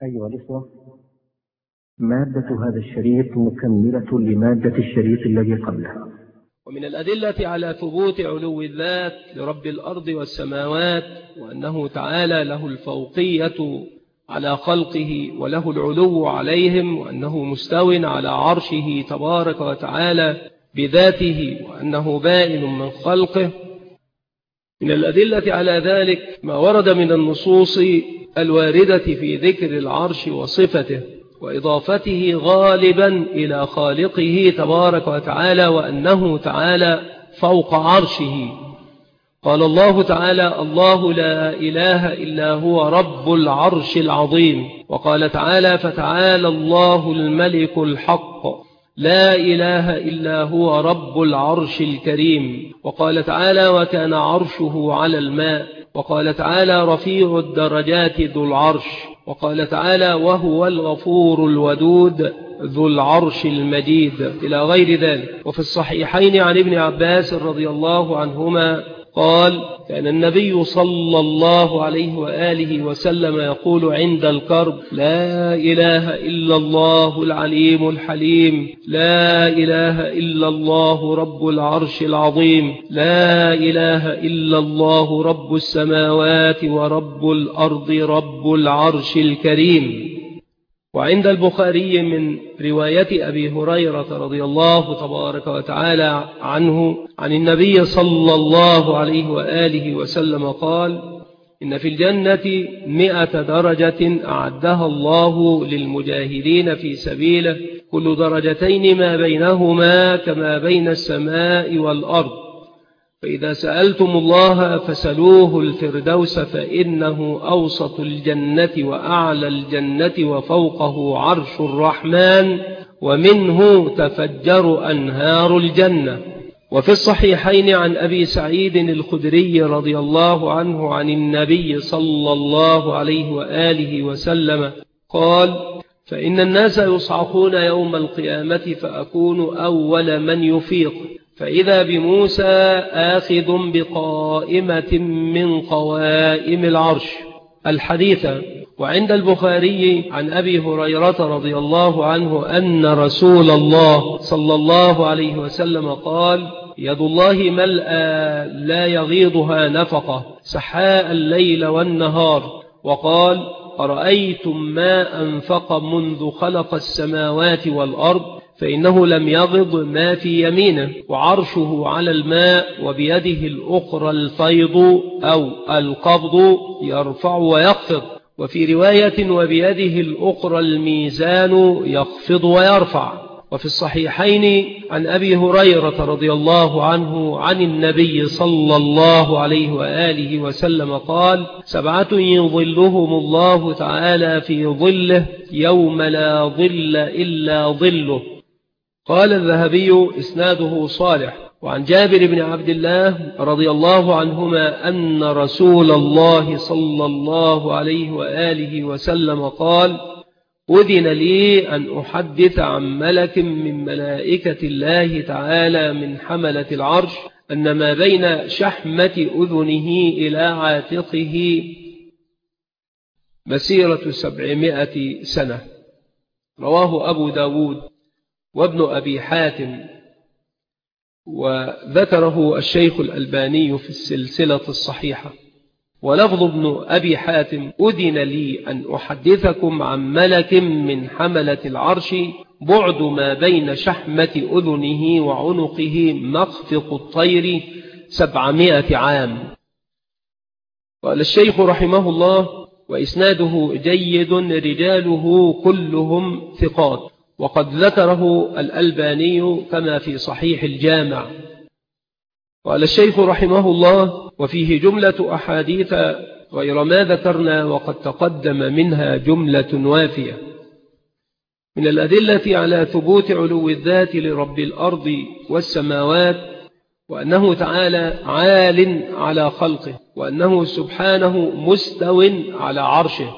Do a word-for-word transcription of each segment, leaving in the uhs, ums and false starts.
أيها الإخوة، مادة هذا الشريط مكملة لمادة الشريط الذي قبله. ومن الأدلة على ثبوت علو الذات لرب الأرض والسماوات، وأنه تعالى له الفوقية على خلقه وله العلو عليهم، وأنه مستو على عرشه تبارك وتعالى بذاته، وأنه بائن من خلقه. من الأدلة على ذلك ما ورد من النصوص الواردة في ذكر العرش وصفته وإضافته غالبا إلى خالقه تبارك وتعالى، وأنه تعالى فوق عرشه. قال الله تعالى: الله لا إله إلا هو رب العرش العظيم. وقال تعالى: فتعالى الله الملك الحق لا إله إلا هو رب العرش الكريم. وقال تعالى: وكان عرشه على الماء. وقال تعالى: رفيع الدرجات ذو العرش. وقال تعالى: وهو الغفور الودود ذو العرش المجيد، إلى غير ذلك. وفي الصحيحين عن ابن عباس رضي الله عنهما قال: كان النبي صلى الله عليه وآله وسلم يقول عند الكرب: لا إله إلا الله العليم الحليم، لا إله إلا الله رب العرش العظيم، لا إله إلا الله رب السماوات ورب الأرض رب العرش الكريم. وعند البخاري من رواية أبي هريرة رضي الله تبارك وتعالى عنه عن النبي صلى الله عليه وآله وسلم قال: إن في الجنة مئة درجة أعدها الله للمجاهدين في سبيله، كل درجتين ما بينهما كما بين السماء والأرض، فإذا سألتم الله فسلوه الفردوس، فإنه أوسط الجنة وأعلى الجنة وفوقه عرش الرحمن، ومنه تفجر أنهار الجنة. وفي الصحيحين عن أبي سعيد الخدري رضي الله عنه عن النبي صلى الله عليه وآله وسلم قال: فإن الناس يصعقون يوم القيامة فأكون أول من يفيق، فإذا بموسى آخذ بقائمة من قوائم العرش. الحديث. وعند البخاري عن أبي هريرة رضي الله عنه أن رسول الله صلى الله عليه وسلم قال: يد الله ملأى لا يغيضها نفقة سحاء الليل والنهار. وقال: أرأيتم ما أنفق منذ خلق السماوات والأرض، فإنه لم يغض ما في يمينه، وعرشه على الماء، وبيده الأخرى الفيض أو القبض يرفع ويخفض. وفي رواية: وبيده الأخرى الميزان يخفض ويرفع. وفي الصحيحين عن أبي هريرة رضي الله عنه عن النبي صلى الله عليه وآله وسلم قال: سبعة يظلهم الله تعالى في ظله يوم لا ظل إلا ظله. قال الذهبي: إسناده صالح. وعن جابر بن عبد الله رضي الله عنهما أن رسول الله صلى الله عليه وآله وسلم قال: أذن لي أن أحدث عن ملك من ملائكة الله تعالى من حملة العرش أن ما بين شحمة أذنه إلى عاتقه مسيرة سبعمائة سنة. رواه أبو داود وابن أبي حاتم، وذكره الشيخ الألباني في السلسلة الصحيحة. ولفظ ابن أبي حاتم: أذن لي أن أحدثكم عن ملك من حملة العرش بعد ما بين شحمة أذنه وعنقه مخفق الطير سبعمائة عام. قال الشيخ رحمه الله: وإسناده جيد رجاله كلهم ثقات، وقد ذكره الألباني كما في صحيح الجامع. قال الشيخ رحمه الله: وفيه جملة أحاديث غير ما ذكرنا، وقد تقدم منها جملة وافية. من الأدلة على ثبوت علو الذات لرب الأرض والسماوات، وأنه تعالى عال على خلقه، وأنه سبحانه مستو على عرشه.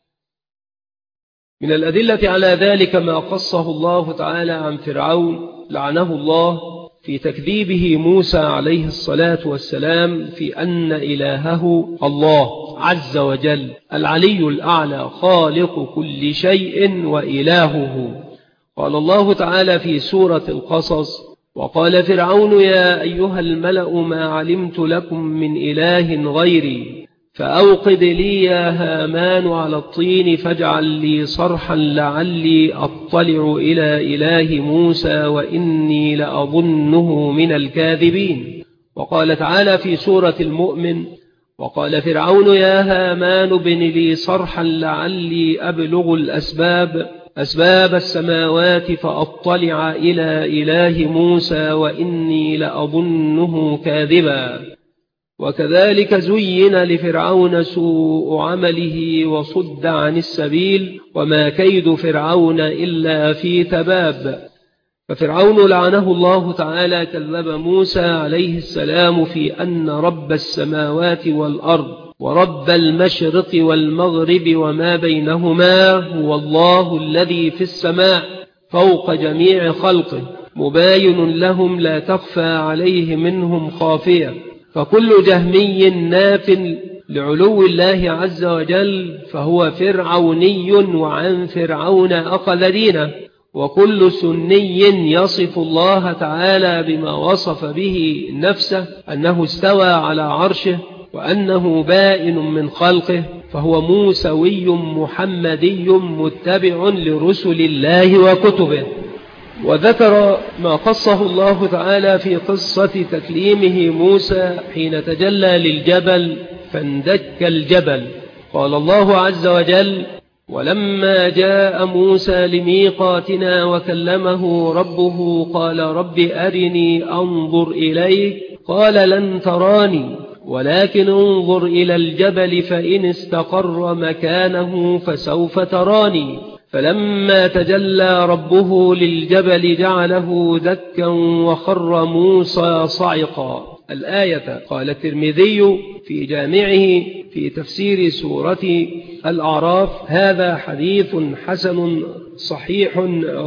من الأدلة على ذلك ما قصه الله تعالى عن فرعون لعنه الله في تكذيبه موسى عليه الصلاة والسلام في أن إلهه الله عز وجل العلي الأعلى خالق كل شيء وإلهه. قال الله تعالى في سورة القصص: وقال فرعون يا أيها الملأ ما علمت لكم من إله غيري فأوقد لي يا هامان على الطين فاجعل لي صرحا لعلي أطلع إلى إله موسى وإني لأظنه من الكاذبين. وقال تعالى في سورة المؤمن: وقال فرعون يا هامان ابن لي صرحا لعلي أبلغ الأسباب أسباب السماوات فأطلع إلى إله موسى وإني لأظنه كاذبا. وكذلك زين لفرعون سوء عمله وصد عن السبيل وما كيد فرعون إلا في تباب. ففرعون لعنه الله تعالى كذب موسى عليه السلام في أن رب السماوات والأرض ورب المشرق والمغرب وما بينهما هو الله الذي في السماء فوق جميع خلقه مباين لهم لا تخفى عليه منهم خافية. فكل جهمي ناف لعلو الله عز وجل فهو فرعوني وعن فرعون أخذ دينه، وكل سني يصف الله تعالى بما وصف به نفسه أنه استوى على عرشه وأنه بائن من خلقه فهو موسوي محمدي متبع لرسل الله وكتبه. وذكر ما قصه الله تعالى في قصة تكليمه موسى حين تجلى للجبل فاندك الجبل. قال الله عز وجل: ولما جاء موسى لميقاتنا وكلمه ربه قال رب أرني أنظر إليك قال لن تراني ولكن انظر إلى الجبل فإن استقر مكانه فسوف تراني. فلما تجلى ربه للجبل جعله دكا وخر موسى صعقا. الآية. قال الترمذي في جامعه في تفسير سورة الأعراف: هذا حديث حسن صحيح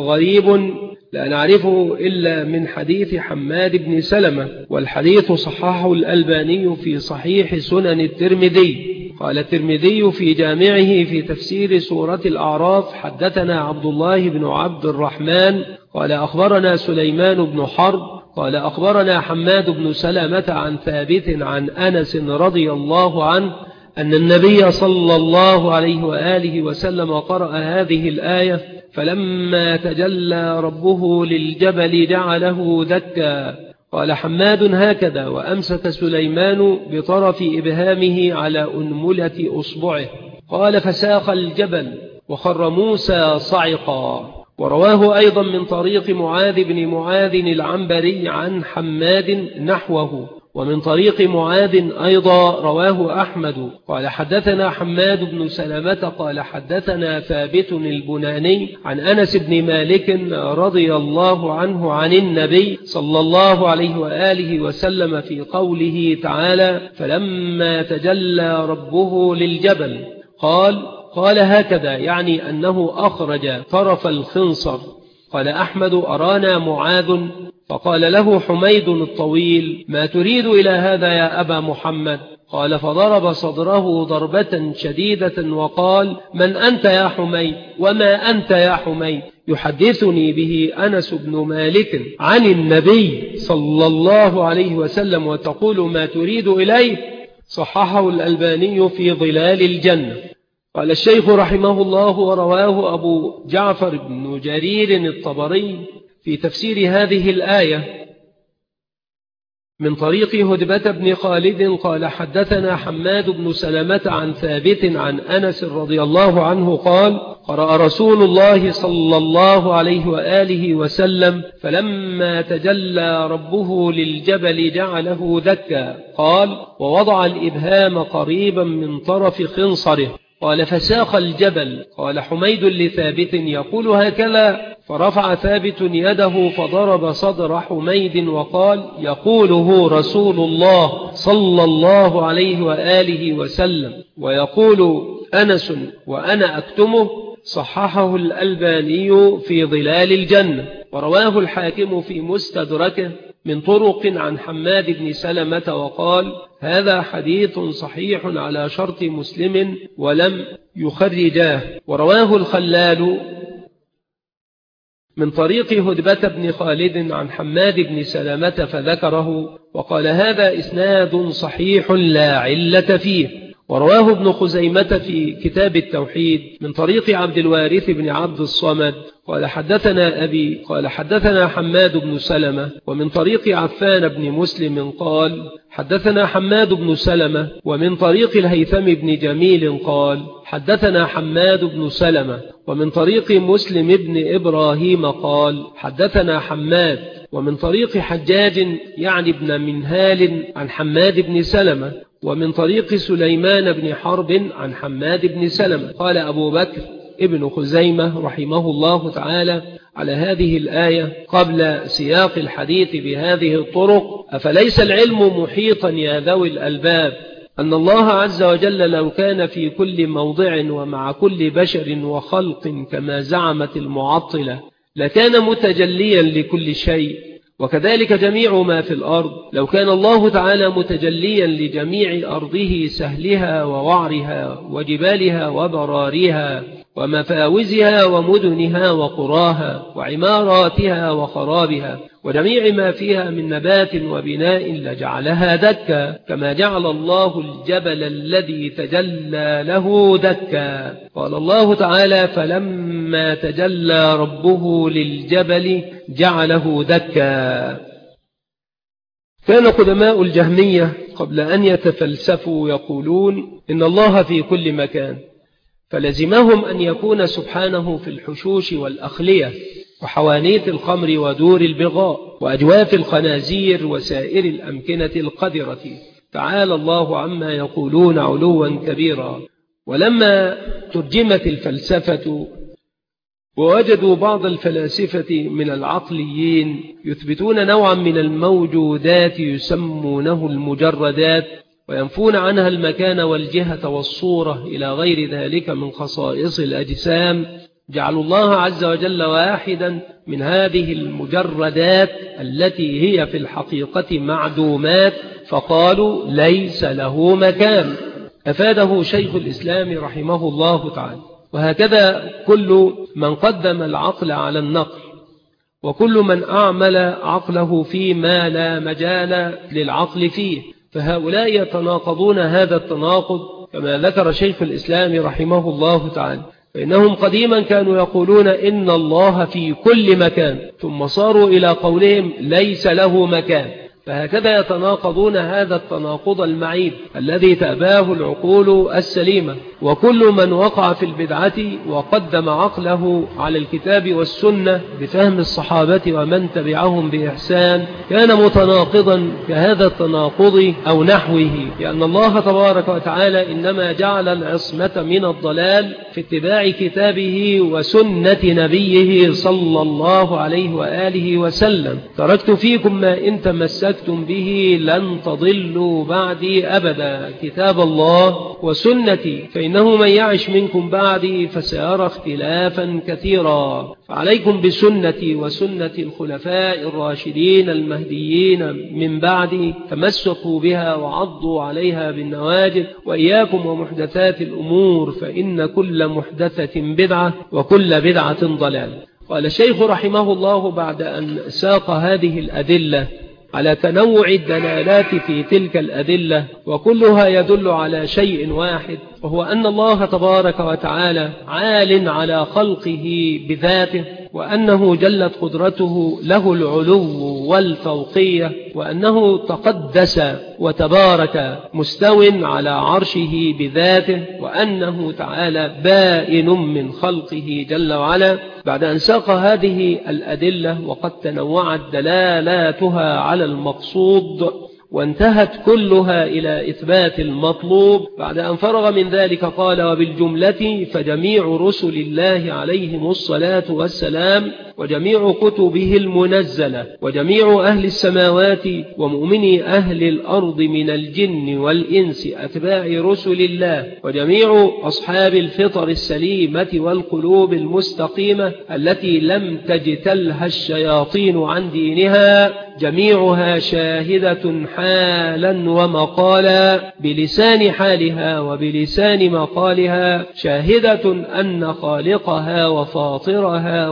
غريب لا نعرفه إلا من حديث حماد بن سلمة، والحديث صححه الألباني في صحيح سنن الترمذي. قال الترمذي في جامعه في تفسير سورة الأعراف: حدثنا عبد الله بن عبد الرحمن قال أخبرنا سليمان بن حرب قال أخبرنا حماد بن سلمة عن ثابت عن أنس رضي الله عنه أن النبي صلى الله عليه وآله وسلم قرأ هذه الآية: فلما تجلى ربه للجبل جعله دكا. قال حماد: هكذا، وأمسك سليمان بطرف إبهامه على أنملة أصبعه. قال: فساق الجبل وخر موسى صعقا. ورواه أيضا من طريق معاذ بن معاذ العنبري عن حماد نحوه، ومن طريق معاذ أيضا رواه أحمد. قال حدثنا حماد بن سلمة قال حدثنا ثابت البناني عن أنس بن مالك رضي الله عنه عن النبي صلى الله عليه وآله وسلم في قوله تعالى: فلما تجلى ربه للجبل قال قال هكذا، يعني أنه أخرج طرف الخنصر. قال أحمد: أرانا معاذ فقال له حميد الطويل: ما تريد إلى هذا يا أبا محمد؟ قال: فضرب صدره ضربة شديدة وقال: من أنت يا حميد؟ وما أنت يا حميد؟ يحدثني به أنس بن مالك عن النبي صلى الله عليه وسلم وتقول ما تريد إليه. صححه الألباني في ظلال الجنة. قال الشيخ رحمه الله: ورواه أبو جعفر بن جرير الطبري في تفسير هذه الآية من طريق هدبة بن خالد قال حدثنا حماد بن سلمة عن ثابت عن أنس رضي الله عنه قال: قرأ رسول الله صلى الله عليه وآله وسلم: فلما تجلى ربه للجبل جعله دكا. قال: ووضع الإبهام قريبا من طرف خنصره. قال: فساق الجبل. قال حميد لثابت: يقول هكذا. فرفع ثابت يده فضرب صدر حميد وقال: يقوله رسول الله صلى الله عليه وآله وسلم ويقول أنس وأنا أكتمه. صححه الألباني في ظلال الجنة. ورواه الحاكم في مستدركه من طرق عن حماد بن سلمة وقال: هذا حديث صحيح على شرط مسلم ولم يخرجاه. ورواه الخلال من طريق هدبة بن خالد عن حماد بن سلمة فذكره وقال: هذا إسناد صحيح لا علة فيه. ورواه ابن خزيمة في كتاب التوحيد من طريق عبد الوارث بن عبد الصمد قال: حدثنا أبي قال: حدثنا حماد بن سلمة. ومن طريق عفان بن مسلم قال: حدثنا حماد بن سلمة. ومن طريق الهيثم بن جميل قال: حدثنا حماد بن سلمة. ومن طريق مسلم بن إبراهيم قال: حدثنا حماد. ومن طريق حجاج يعني ابن منهال عن حماد بن سلمة. ومن طريق سليمان بن حرب عن حماد بن سلمة. قال أبو بكر ابن خزيمة رحمه الله تعالى على هذه الآية قبل سياق الحديث بهذه الطرق: أفليس العلم محيطا يا ذوي الألباب أن الله عز وجل لو كان في كل موضع ومع كل بشر وخلق كما زعمت المعطلة لكان متجليا لكل شيء، وكذلك جميع ما في الأرض لو كان الله تعالى متجليا لجميع أرضه سهلها ووعرها وجبالها وبرارها ومفاوزها ومدنها وقراها وعماراتها وخرابها وجميع ما فيها من نبات وبناء لجعلها دكا كما جعل الله الجبل الذي تجلى له دكا. قال الله تعالى: فلما تجلى ربه للجبل جعله دكا. كان قدماء الجهمية قبل أن يتفلسفوا يقولون إن الله في كل مكان، فلزمهم أن يكون سبحانه في الحشوش والأخلية وحوانيت الخمر ودور البغاء وأجواف الخنازير وسائر الأمكنة القذرة، تعالى الله عما يقولون علوا كبيرا. ولما ترجمت الفلسفة ووجدوا بعض الفلاسفة من العقليين يثبتون نوعا من الموجودات يسمونه المجردات وينفون عنها المكان والجهة والصورة إلى غير ذلك من خصائص الأجسام، جعلوا الله عز وجل واحدا من هذه المجردات التي هي في الحقيقة معدومات، فقالوا ليس له مكان. أفاده شيخ الإسلام رحمه الله تعالى. وهكذا كل من قدم العقل على النقل وكل من أعمل عقله فيما لا مجال للعقل فيه، فهؤلاء يتناقضون هذا التناقض كما ذكر شيخ الإسلام رحمه الله تعالى. فإنهم قديما كانوا يقولون إن الله في كل مكان، ثم صاروا إلى قولهم ليس له مكان، فهكذا يتناقضون هذا التناقض المعيب الذي تأباه العقول السليمة. وكل من وقع في البدعة وقدم عقله على الكتاب والسنة بفهم الصحابة ومن تبعهم بإحسان كان متناقضا كهذا التناقض أو نحوه، لأن الله تبارك وتعالى إنما جعل العصمة من الضلال في اتباع كتابه وسنة نبيه صلى الله عليه وآله وسلم. تركت فيكم ما إن تمسكتم به لن تضلوا بعدي أبدا، كتاب الله وسنتي، فإنه من يعش منكم بعدي فسيرى اختلافا كثيرا، فعليكم بسنتي وسنة الخلفاء الراشدين المهديين من بعدي، تمسكوا بها وعضوا عليها بالنواجذ، وإياكم ومحدثات الأمور فإن كل محدثة بدعة وكل بدعة ضلال. قال الشيخ رحمه الله بعد أن ساق هذه الأدلة على تنوع الدلالات في تلك الأدلة وكلها يدل على شيء واحد، وهو أن الله تبارك وتعالى عال على خلقه بذاته، وأنه جلت قدرته له العلو والفوقية، وأنه تقدس وتبارك مستو على عرشه بذاته، وأنه تعالى بائن من خلقه جل وعلا. بعد أن ساق هذه الأدلة وقد تنوعت دلالاتها على المقصود وانتهت كلها إلى إثبات المطلوب، بعد أن فرغ من ذلك قال: وبالجملة فجميع رسل الله عليهم الصلاة والسلام وجميع كتبه المنزلة وجميع أهل السماوات ومؤمني أهل الأرض من الجن والإنس أتباع رسل الله وجميع أصحاب الفطر السليمة والقلوب المستقيمة التي لم تجتلها الشياطين عن دينها جميعها شاهدة حالا ومقالا بلسان حالها وبلسان مقالها شاهدة أن خالقها وفاطرها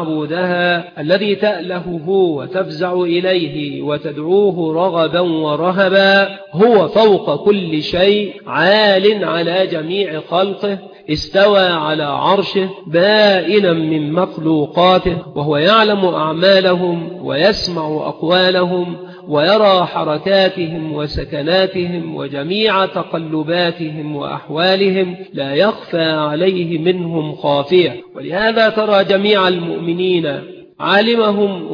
ومعبودها الذي تألهه وتفزع إليه وتدعوه رغبا ورهبا هو فوق كل شيء عال على جميع خلقه استوى على عرشه بائنا من مخلوقاته وهو يعلم أعمالهم ويسمع أقوالهم ويرى حركاتهم وسكناتهم وجميع تقلباتهم وأحوالهم لا يخفى عليه منهم خافية. ولهذا ترى جميع المؤمنين عالمهم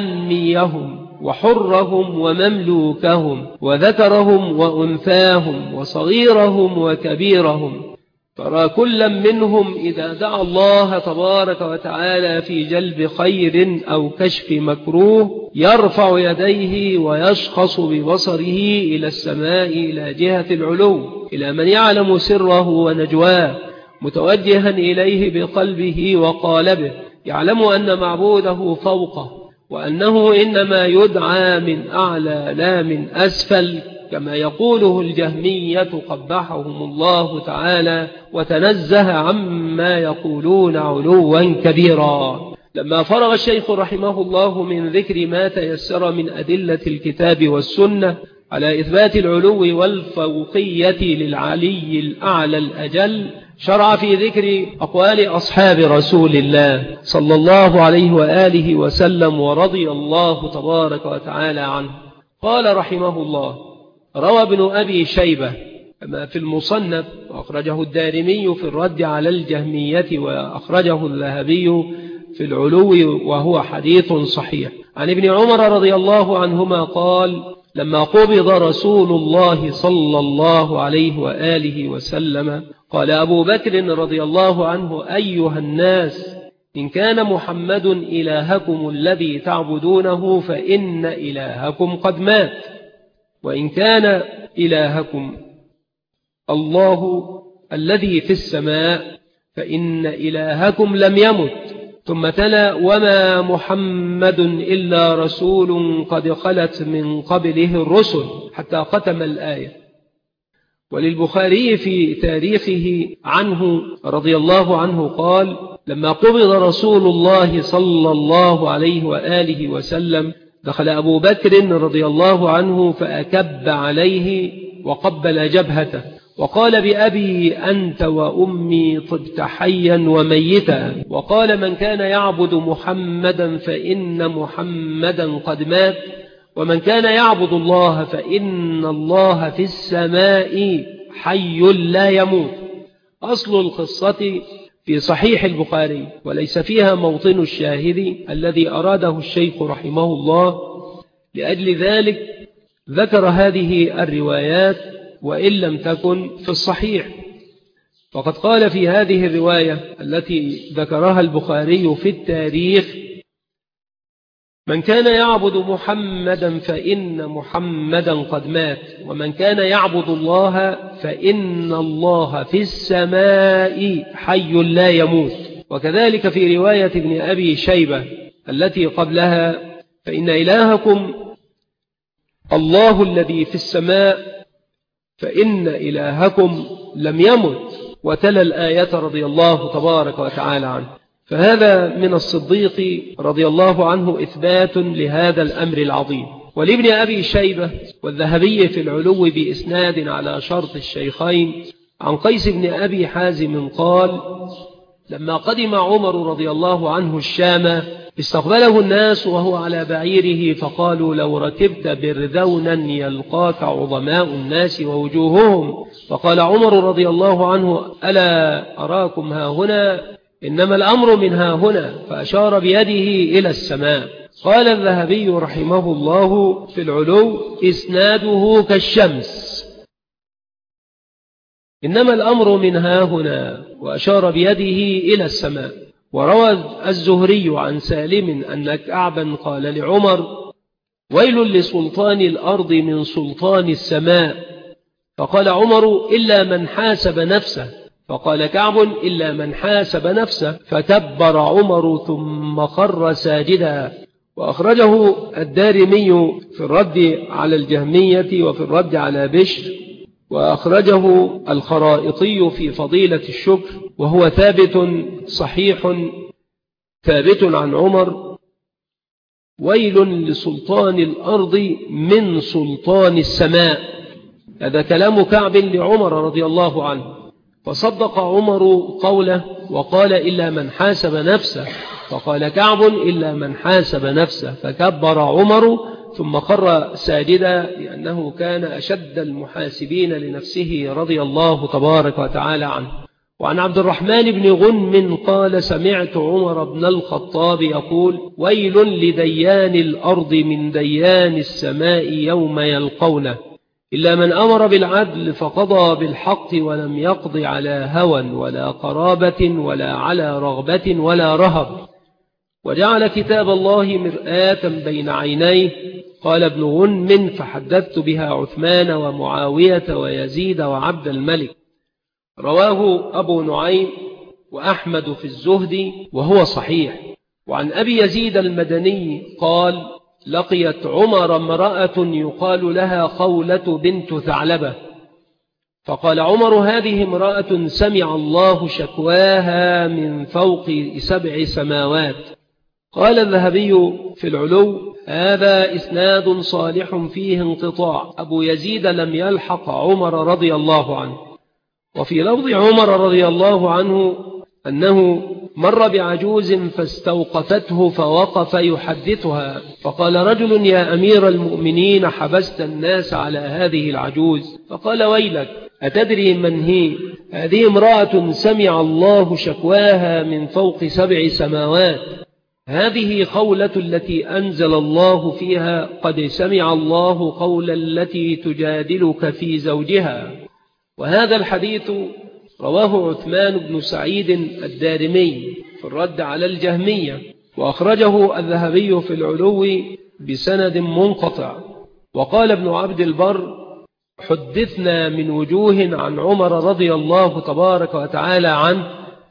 وعاميهم وحرهم ومملوكهم وذكرهم وأنثاهم وصغيرهم وكبيرهم ترى كل منهم إذا دعا الله تبارك وتعالى في جلب خير أو كشف مكروه يرفع يديه ويشخص ببصره إلى السماء إلى جهة العلو إلى من يعلم سره ونجواه متوجها إليه بقلبه وقالبه يعلم أن معبوده فوقه وأنه إنما يدعى من أعلى لا من أسفل كما يقوله الجهمية قبحهم الله تعالى وتنزه عما يقولون علوا كبيرا. لما فرغ الشيخ رحمه الله من ذكر ما تيسر من أدلة الكتاب والسنة على إثبات العلو والفوقية للعلي الأعلى الأجل شرع في ذكر أقوال أصحاب رسول الله صلى الله عليه وآله وسلم ورضي الله تبارك وتعالى عنه. قال رحمه الله روى ابن أبي شيبة كما في المصنف وأخرجه الدارمي في الرد على الجهمية وأخرجه الذهبي في العلو وهو حديث صحيح عن ابن عمر رضي الله عنهما قال لما قبض رسول الله صلى الله عليه وآله وسلم قال أبو بكر رضي الله عنه أيها الناس إن كان محمد إلهكم الذي تعبدونه فإن إلهكم قد مات وإن كان إلهكم الله الذي في السماء فإن إلهكم لم يمت ثم تلا وما محمد إلا رسول قد خلت من قبله الرسل حتى ختم الآية. وللبخاري في تاريخه عنه رضي الله عنه قال لما قبض رسول الله صلى الله عليه وآله وسلم دخل أبو بكر رضي الله عنه فأكب عليه وقبل جبهته وقال بأبي أنت وأمي طبت حيا وميتا وقال من كان يعبد محمدا فإن محمدا قد مات ومن كان يعبد الله فإن الله في السماء حي لا يموت. أصل القصة في صحيح البخاري وليس فيها موطن الشاهد الذي أراده الشيخ رحمه الله لأجل ذلك ذكر هذه الروايات وإن لم تكن في الصحيح. فقد قال في هذه الرواية التي ذكرها البخاري في التاريخ من كان يعبد محمدا فإن محمدا قد مات ومن كان يعبد الله فإن الله في السماء حي لا يموت. وكذلك في رواية ابن أبي شيبة التي قبلها فإن إلهكم الله الذي في السماء فإن إلهكم لم يمت وتلا الآية رضي الله تبارك وتعالى عنه. فهذا من الصديق رضي الله عنه إثبات لهذا الأمر العظيم. ولابن أبي شيبة والذهبي في العلو بإسناد على شرط الشيخين عن قيس بن أبي حازم قال لما قدم عمر رضي الله عنه الشام استقبله الناس وهو على بعيره فقالوا لو ركبت برذونا يلقاك عظماء الناس ووجوههم فقال عمر رضي الله عنه ألا أراكم ها هنا إنما الأمر من ها هنا فأشار بيده إلى السماء. قال الذهبي رحمه الله في العلو إسناده كالشمس إنما الأمر من ها هنا وأشار بيده إلى السماء. وروى الزهري عن سالم أن كعبا قال لعمر: ويل لسلطان الأرض من سلطان السماء. فقال عمر: إلا من حاسب نفسه. فقال كعب: إلا من حاسب نفسه. فكبر عمر ثم خر ساجدا. وأخرجه الدارمي في الرد على الجهمية وفي الرد على بشر، وأخرجه الخرائطي في فضيلة الشكر، وهو ثابت صحيح ثابت عن عمر: ويل لسلطان الأرض من سلطان السماء. هذا كلام كعب لعمر رضي الله عنه، فصدق عمر قوله وقال: إلا من حاسب نفسه. فقال كعب: إلا من حاسب نفسه. فكبر عمر ثم خر ساجدا، لأنه كان أشد المحاسبين لنفسه رضي الله تبارك وتعالى عنه. وعن عبد الرحمن بن غنم قال: سمعت عمر بن الخطاب يقول: ويل لديان الأرض من ديان السماء يوم يلقونه، إلا من أمر بالعدل فقضى بالحق ولم يقض على هوى ولا قرابة ولا على رغبة ولا رهب، وجعل كتاب الله مرآة بين عينيه. قال ابن غنم: فحدثت بها عثمان ومعاوية ويزيد وعبد الملك. رواه أبو نعيم وأحمد في الزهد وهو صحيح. وعن أبي يزيد المدني قال: لقيت عمر امرأة يقال لها خولة بنت ثعلبة، فقال عمر: هذه امرأة سمع الله شكواها من فوق سبع سماوات. قال الذهبي في العلو: هذا إسناد صالح فيه انقطاع، أبو يزيد لم يلحق عمر رضي الله عنه. وفي لفظ عمر رضي الله عنه أنه مر بعجوز فاستوقفته فوقف يحدثها، فقال رجل: يا أمير المؤمنين، حبست الناس على هذه العجوز. فقال: ويلك، أتدري من هي؟ هذه امرأة سمع الله شكواها من فوق سبع سماوات، هذه خولة التي أنزل الله فيها: قد سمع الله قول التي تجادلك في زوجها. وهذا الحديث رواه عثمان بن سعيد الدارمي في الرد على الجهمية، وأخرجه الذهبي في العلو بسند منقطع. وقال ابن عبد البر: حدثنا من وجوه عن عمر رضي الله تبارك وتعالى عنه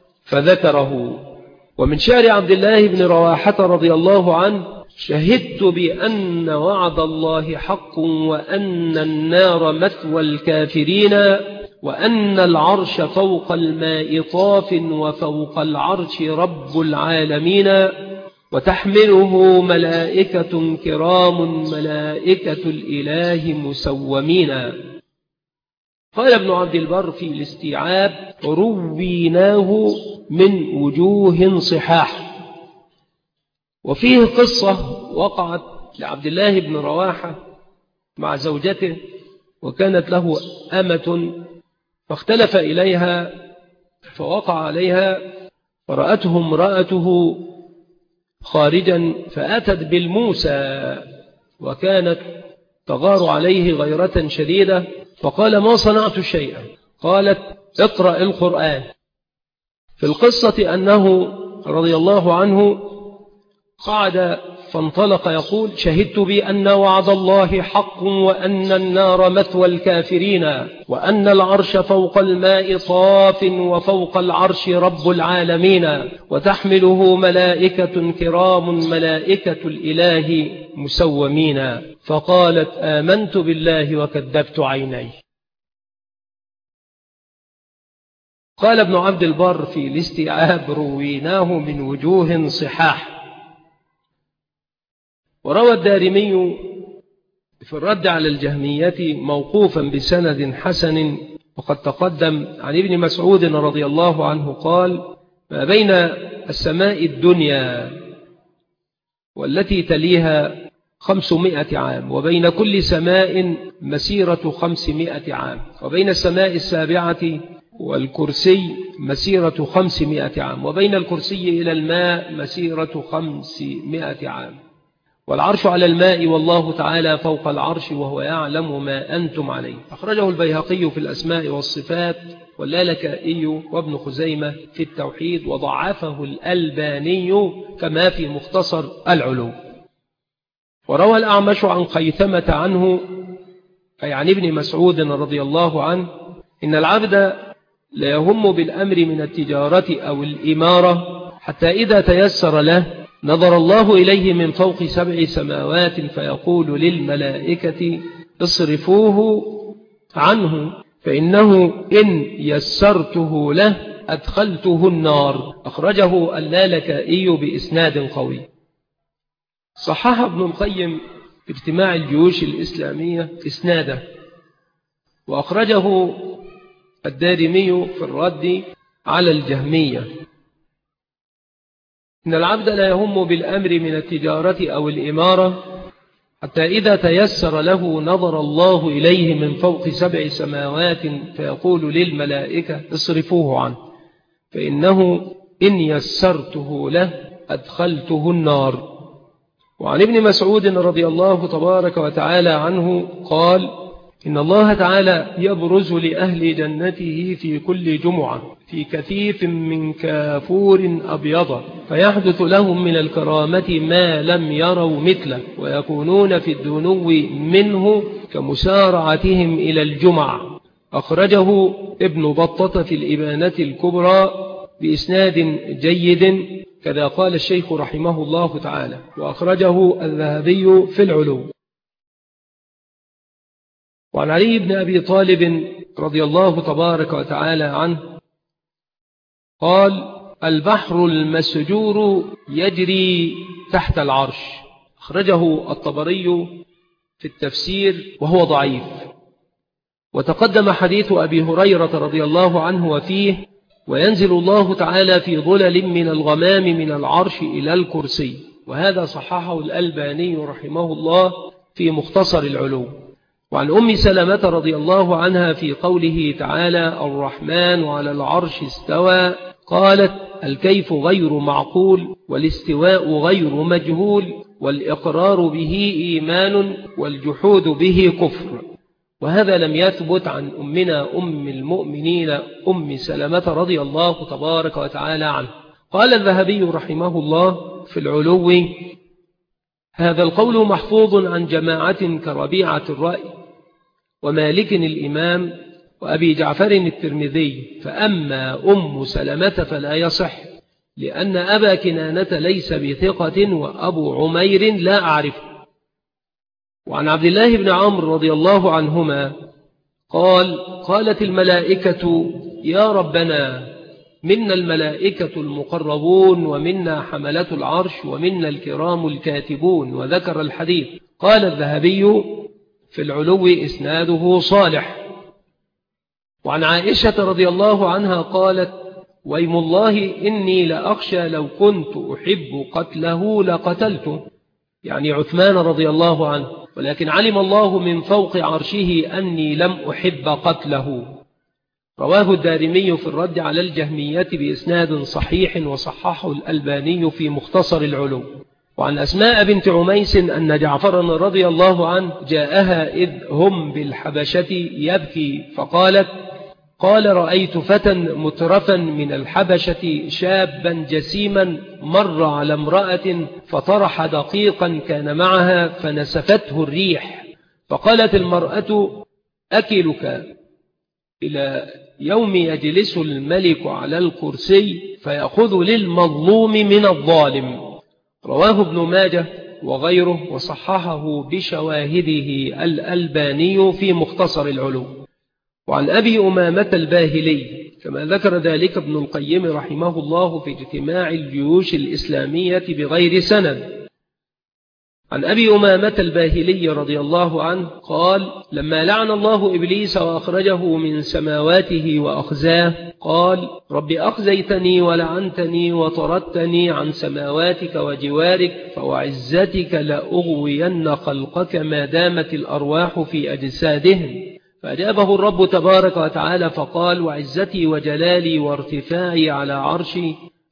فذكره. ومن شعر عبد الله بن رواحة رضي الله عنه: شهدت بأن وعد الله حق وأن النار مثوى الكافرين وأن العرش فوق الماء طاف وفوق العرش رب العالمين وتحمله ملائكة كرام ملائكة الإله مسومين. قال ابن عبد البر في الاستيعاب: رويناه من وجوه صحاح. وفيه قصة وقعت لعبد الله بن رواحة مع زوجته، وكانت له أمة فاختلف إليها فوقع عليها، فرأته امرأته خارجا فأتت بالموسى، وكانت تغار عليه غيرة شديدة، فقال: ما صنعت شيئا. قالت: اقرأ القرآن. في القصة أنه رضي الله عنه قعد فانطلق يقول: شهدت بأن وعد الله حق وأن النار مثوى الكافرين وأن العرش فوق الماء طاف وفوق العرش رب العالمين وتحمله ملائكة كرام ملائكة الإله مسومين. فقالت: آمنت بالله وكذبت عيني. قال ابن عبد البر في الاستيعاب: رويناه من وجوه صحاح. وروى الدارمي في الرد على الجهمية موقوفا بسند حسن، وقد تقدم عن ابن مسعود رضي الله عنه قال: ما بين السماء الدنيا والتي تليها خمسمائة عام، وبين كل سماء مسيرة خمسمائة عام، وبين السماء السابعة والكرسي مسيرة خمسمائة عام، وبين الكرسي إلى الماء مسيرة خمسمائة عام، والعرش على الماء والله تعالى فوق العرش وهو يعلم ما أنتم عليه. أخرجه البيهقي في الأسماء والصفات واللالكائي وابن خزيمة في التوحيد، وضعفه الألباني كما في مختصر العلو. وروى الأعمش عن خيثمة عنه أي عن ابن مسعود رضي الله عنه إن العبد لا يهم بالأمر من التجارة أو الإمارة حتى إذا تيسر له نظر الله إليه من فوق سبع سماوات فيقول للملائكة اصرفوه عنه فإنه إن يسرته له أدخلته النار. أخرجه اللالكائي بإسناد قوي. صحح ابن القيم في اجتماع الجيوش الإسلامية إسناده، وأخرجه الدارمي في الرد على الجهمية إن العبد لا يهم بالأمر من التجارة أو الإمارة حتى إذا تيسر له نظر الله إليه من فوق سبع سماوات فيقول للملائكة اصرفوه عنه فإنه إن يسرته له أدخلته النار. وعن ابن مسعود رضي الله تبارك وتعالى عنه قال إن الله تعالى يبرز لأهل جنته في كل جمعة في كثيف من كافور أبيض فيحدث لهم من الكرامة ما لم يروا مثله ويكونون في الدنو منه كمسارعتهم إلى الجمع. أخرجه ابن بطة في الإبانة الكبرى بإسناد جيد كذا قال الشيخ رحمه الله تعالى، وأخرجه الذهبي في العلو. وعن علي بن أبي طالب رضي الله تبارك وتعالى عنه قال البحر المسجور يجري تحت العرش. أخرجه الطبري في التفسير وهو ضعيف. وتقدم حديث أبي هريرة رضي الله عنه وفيه وينزل الله تعالى في ظلل من الغمام من العرش إلى الكرسي، وهذا صححه الألباني رحمه الله في مختصر العلو. وعن أم سلمة رضي الله عنها في قوله تعالى الرحمن على العرش استوى قالت الكيف غير معقول والاستواء غير مجهول والإقرار به إيمان والجحود به كفر. وهذا لم يثبت عن أمنا أم المؤمنين أم سلمة رضي الله تبارك وتعالى عنه. قال الذهبي رحمه الله في العلو هذا القول محفوظ عن جماعة كربيعة الرأي ومالك الإمام وأبي جعفر الترمذي، فأما أم سلمة فلا يصح لأن أبا كنانة ليس بثقة وأبو عمير لا أعرفه. وعن عبد الله بن عمرو رضي الله عنهما قال قالت الملائكة يا ربنا منا الملائكة المقربون ومنا حملة العرش ومنا الكرام الكاتبون، وذكر الحديث. قال الذهبي في العلو إسناده صالح. وعن عائشة رضي الله عنها قالت ويم الله إني لأخشى لو كنت أحب قتله لقتلته، يعني عثمان رضي الله عنه، ولكن علم الله من فوق عرشه أني لم أحب قتله. رواه الدارمي في الرد على الجهمية بإسناد صحيح وصححه الألباني في مختصر العلو. وعن أسماء بنت عميس أن جعفرا رضي الله عنه جاءها إذ هم بالحبشة يبكي فقالت قال رأيت فتى مترفا من الحبشة شابا جسيما مر على امرأة فطرح دقيقا كان معها فنسفته الريح، فقالت المرأة أكلك إلى يوم يجلس الملك على الكرسي فيأخذ للمظلوم من الظالم. رواه ابن ماجه وغيره وصححه بشواهده الألباني في مختصر العلو. وعن أبي أمامة الباهلي كما ذكر ذلك ابن القيم رحمه الله في اجتماع الجيوش الإسلامية بغير سند. عن أبي أمامة الباهلي رضي الله عنه قال لما لعن الله إبليس وأخرجه من سماواته وأخزاه قال رب أخزيتني ولعنتني وطردتني عن سماواتك وجوارك فوعزتك لأغوين خلقك ما دامت الأرواح في أجسادهم. فأجابه الرب تبارك وتعالى فقال وعزتي وجلالي وارتفاعي على عرشي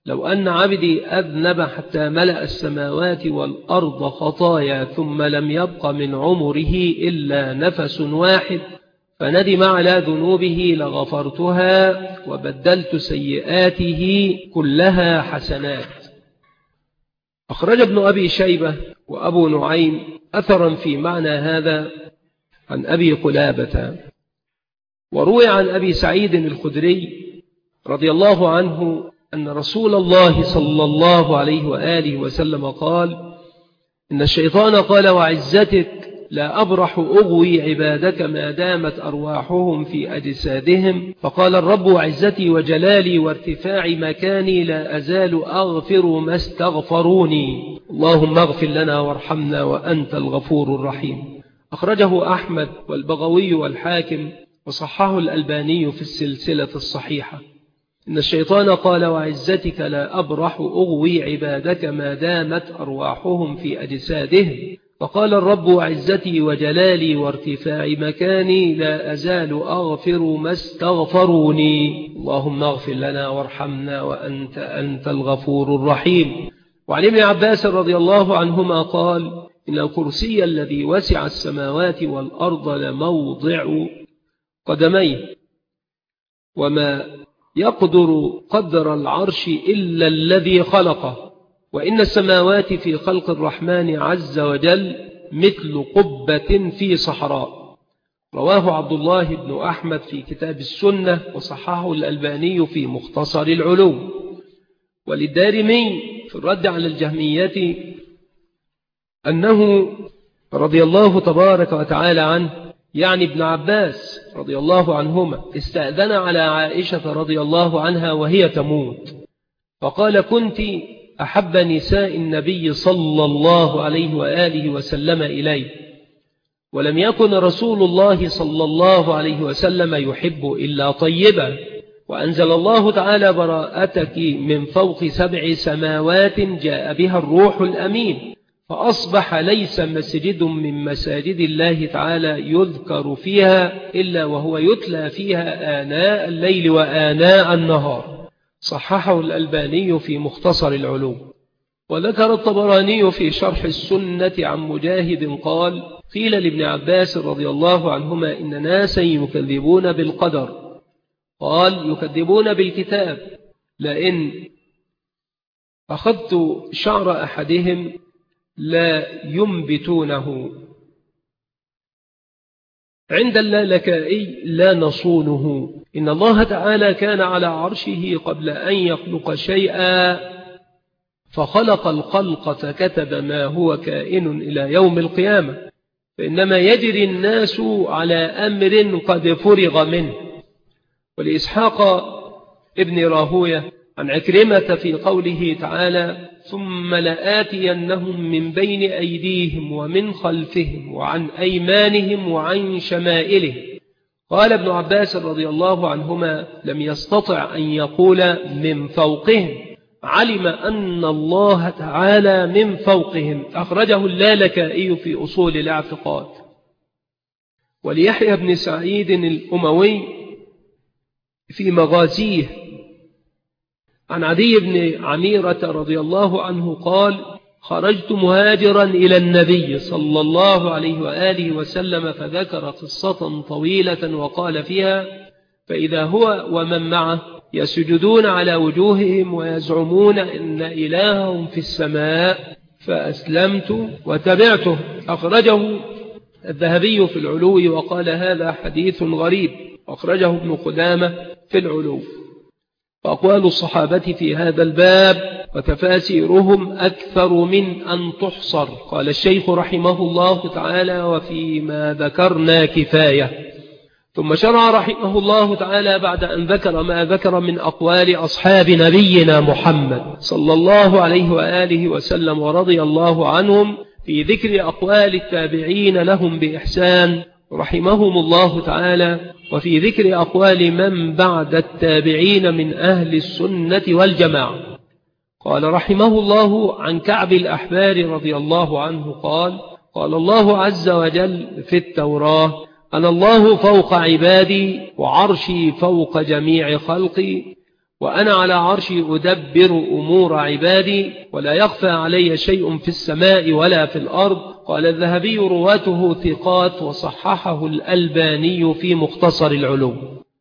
لو أن عبدي أذنب حتى ملأ السماوات والأرض خطايا ثم لم يبق من عمره إلا نفس واحد فندم على ذنوبه لغفرتها وبدلت سيئاته كلها حسنات. أخرج ابن أبي شيبة وأبو نعيم أثرا في معنى هذا عن أبي قلابة. وروي عن أبي سعيد الخدري رضي الله عنه أن رسول الله صلى الله عليه وآله وسلم قال: إن الشيطان قال: وعزتك لا أبرح أغوي عبادك ما دامت أرواحهم في أجسادهم. فقال الرب: وعزتي وجلالي وارتفاع مكاني لا أزال أغفر ما استغفروني. اللهم اغفر لنا وارحمنا وأنت الغفور الرحيم. أخرجه أحمد والبغوي والحاكم وصححه الألباني في السلسلة الصحيحة. إن الشيطان قال: وعزتك لا أبرح أغوي عبادك ما دامت أرواحهم في أجسادهم. فقال الرب: وعزتي وجلالي وارتفاع مكاني لا أزال أغفر ما استغفروني. اللهم اغفر لنا وارحمنا وأنت أنت الغفور الرحيم. وعن ابن عباس رضي الله عنهما قال: إن الكرسي الذي وسع السماوات والأرض لموضع قدميه، وما يقدر قدر العرش إلا الذي خلقه، وإن السماوات في خلق الرحمن عز وجل مثل قبة في صحراء. رواه عبد الله بن أحمد في كتاب السنة وصححه الألباني في مختصر العلو. وللدارمي في الرد على الجهمية أنه رضي الله تبارك وتعالى عنه، يعني ابن عباس رضي الله عنهما، استأذن على عائشة رضي الله عنها وهي تموت، فقال: كنت أحب نساء النبي صلى الله عليه وآله وسلم إليه، ولم يكن رسول الله صلى الله عليه وسلم يحب إلا طيبا، وأنزل الله تعالى براءتك من فوق سبع سماوات جاء بها الروح الأمين، فأصبح ليس مسجد من مساجد الله تعالى يذكر فيها إلا وهو يتلى فيها آناء الليل وآناء النهار. صححه الألباني في مختصر العلو. وذكر الطبراني في شرح السنة عن مجاهد قال: قيل لابن عباس رضي الله عنهما: إن ناسا يكذبون بالقدر. قال: يكذبون بالكتاب، لئن أخذت شعر أحدهم لا ينبتونه، عند اللالكائي لا نصونه. إن الله تعالى كان على عرشه قبل أن يخلق شيئا، فخلق الخلق فكتب ما هو كائن إلى يوم القيامة، فإنما يجري الناس على أمر قد فرغ منه. ولإسحاق ابن راهوية عن عكرمة في قوله تعالى: ثم لآتينهم من بين أيديهم ومن خلفهم وعن أيمانهم وعن شمائلهم. قال ابن عباس رضي الله عنهما: لم يستطع أن يقول من فوقهم، علم أن الله تعالى من فوقهم. أخرجه اللالكائي في أصول الاعتقاد. وليحيى بن سعيد الأموي في مغازيه عن عدي بن عميرة رضي الله عنه قال: خرجت مهاجرا إلى النبي صلى الله عليه وآله وسلم، فذكر قصة طويلة وقال فيها: فإذا هو ومن معه يسجدون على وجوههم ويزعمون أن إلههم في السماء، فأسلمت وتبعته. أخرجه الذهبي في العلو وقال: هذا حديث غريب. أخرجه ابن قدامة في العلو. وأقوال الصحابة في هذا الباب وتفاسيرهم أكثر من أن تحصر. قال الشيخ رحمه الله تعالى: وفيما ذكرنا كفاية. ثم شرع رحمه الله تعالى بعد أن ذكر ما ذكر من أقوال أصحاب نبينا محمد صلى الله عليه وآله وسلم ورضي الله عنهم، في ذكر أقوال التابعين لهم بإحسان رحمهم الله تعالى، وفي ذكر أقوال من بعد التابعين من أهل السنة والجماعة. قال رحمه الله عن كعب الأحبار رضي الله عنه قال: قال الله عز وجل في التوراة: أنا الله فوق عبادي وعرشي فوق جميع خلقي، وأنا على عرشي أدبر أمور عبادي ولا يخفى علي شيء في السماء ولا في الأرض. قال الذهبي رواته ثقات وصححه الألباني في مختصر العلو.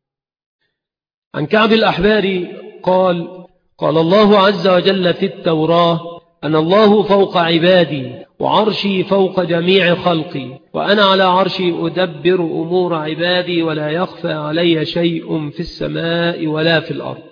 عن كعب الأحبار قال قال الله عز وجل في التوراة أنا الله فوق عبادي وعرشي فوق جميع خلقي وأنا على عرشي أدبر أمور عبادي ولا يخفى علي شيء في السماء ولا في الأرض.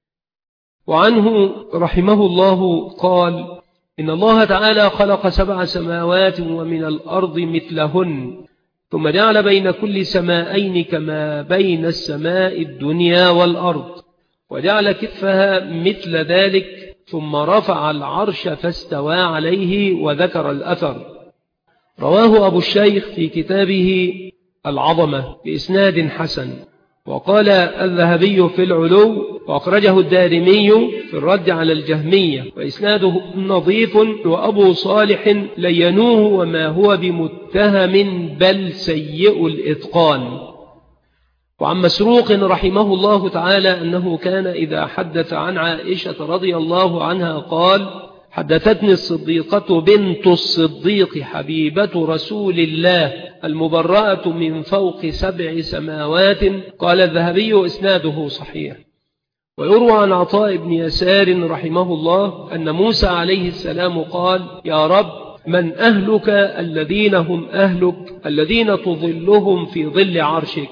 وعنه رحمه الله قال إن الله تعالى خلق سبع سماوات ومن الأرض مثلهن ثم جعل بين كل سمائين كما بين السماء الدنيا والأرض وجعل كفها مثل ذلك ثم رفع العرش فاستوى عليه وذكر الأثر. رواه أبو الشيخ في كتابه العظمة بإسناد حسن. وقال الذهبي في العلو وأخرجه الدارمي في الرد على الجهمية وإسناده نظيف وأبو صالح لينوه وما هو بمتهم بل سيء الإتقان. وعن مسروق رحمه الله تعالى أنه كان إذا حدث عن عائشة رضي الله عنها قال حدثتني الصديقة بنت الصديق حبيبة رسول الله المبرأة من فوق سبع سماوات. قال الذهبي إسناده صحيح. ويروى عن عطاء بن يسار رحمه الله أن موسى عليه السلام قال يا رب من أهلك الذين هم أهلك الذين تظلهم في ظل عرشك.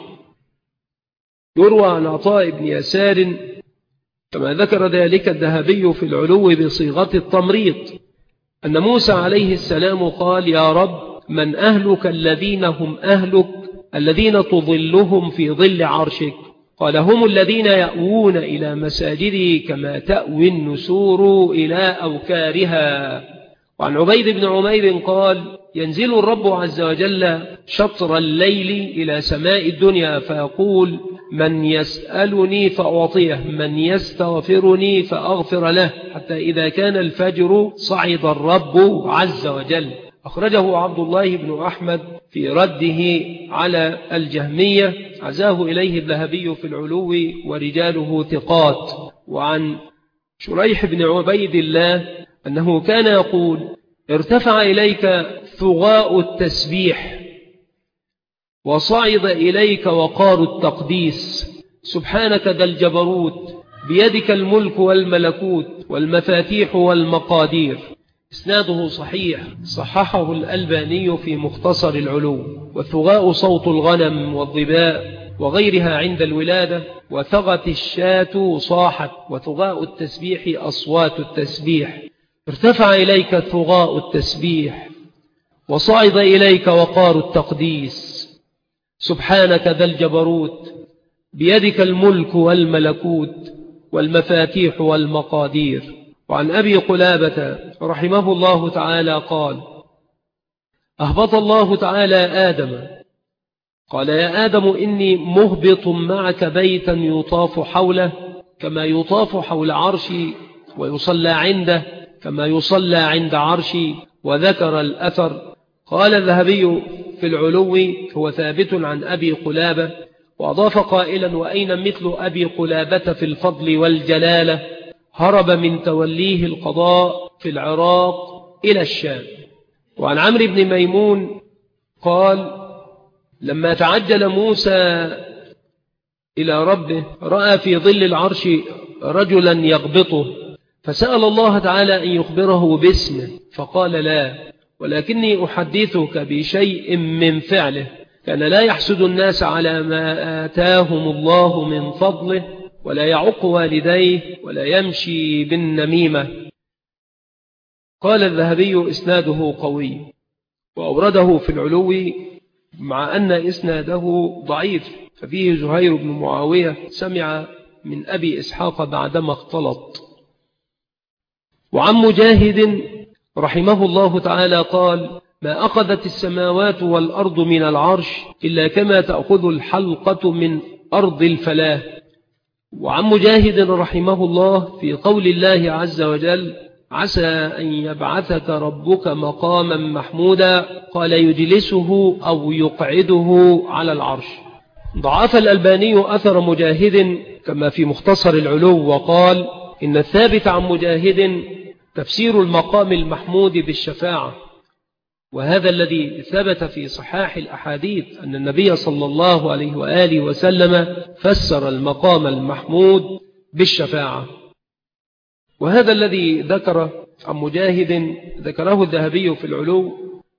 يروى عن عطاء بن يسار كما ذكر ذلك الذهبي في العلو بصيغة التمريض أن موسى عليه السلام قال يا رب من أهلك الذين هم أهلك الذين تظلهم في ظل عرشك. قال هم الذين يأوون إلى مساجدي كما تأوي النسور إلى أوكارها. وعن عبيد بن عمير قال ينزل الرب عز وجل شطر الليل إلى سماء الدنيا فيقول من يسألني فأعطيه من يستغفرني فأغفر له حتى إذا كان الفجر صعد الرب عز وجل. أخرجه عبد الله بن أحمد في رده على الجهمية عزاه إليه الذهبي في العلو ورجاله ثقات. وعن شريح بن عبيد الله أنه كان يقول ارتفع إليك ثغاء التسبيح وصعد إليك وقار التقديس سبحانك ذا الجبروت بيدك الملك والملكوت والمفاتيح والمقادير. إسناده صحيح صححه الألباني في مختصر العلو. والثغاء صوت الغنم والظباء وغيرها عند الولادة وثغت الشاة صاحت وثغاء التسبيح أصوات التسبيح. ارتفع إليك ثغاء التسبيح وصعد إليك وقار التقديس سبحانك ذا الجبروت بيدك الملك والملكوت والمفاتيح والمقادير. وعن أبي قلابة رحمه الله تعالى قال أهبط الله تعالى آدم قال يا آدم إني مهبط معك بيتا يطاف حوله كما يطاف حول عرشي ويصلى عنده كما يصلى عند عرشي وذكر الأثر. قال الذهبي في العلو هو ثابت عن أبي قلابة وأضاف قائلا وأين مثل أبي قلابة في الفضل والجلالة هرب من توليه القضاء في العراق إلى الشام. وعن عمرو بن ميمون قال لما تعجل موسى إلى ربه رأى في ظل العرش رجلا يغبطه فسأل الله تعالى أن يخبره باسمه فقال لا ولكني أحدثك بشيء من فعله كان لا يحسد الناس على ما آتاهم الله من فضله ولا يعق والديه ولا يمشي بالنميمة. قال الذهبي إسناده قوي وأورده في العلو مع أن إسناده ضعيف ففيه زهير بن معاوية سمع من أبي إسحاق بعدما اختلط. وعن مجاهد رحمه الله تعالى قال ما أخذت السماوات والأرض من العرش إلا كما تأخذ الحلقة من أرض الفلاة. وعن مجاهد رحمه الله في قول الله عز وجل عسى أن يبعثك ربك مقاما محمودا قال يجلسه أو يقعده على العرش. ضعف الألباني أثر مجاهد كما في مختصر العلو، وقال إن الثابت عن مجاهد تفسير المقام المحمود بالشفاعة، وهذا الذي ثبت في صحاح الأحاديث أن النبي صلى الله عليه وآله وسلم فسر المقام المحمود بالشفاعة. وهذا الذي ذكر عن مجاهد ذكره الذهبي في العلو،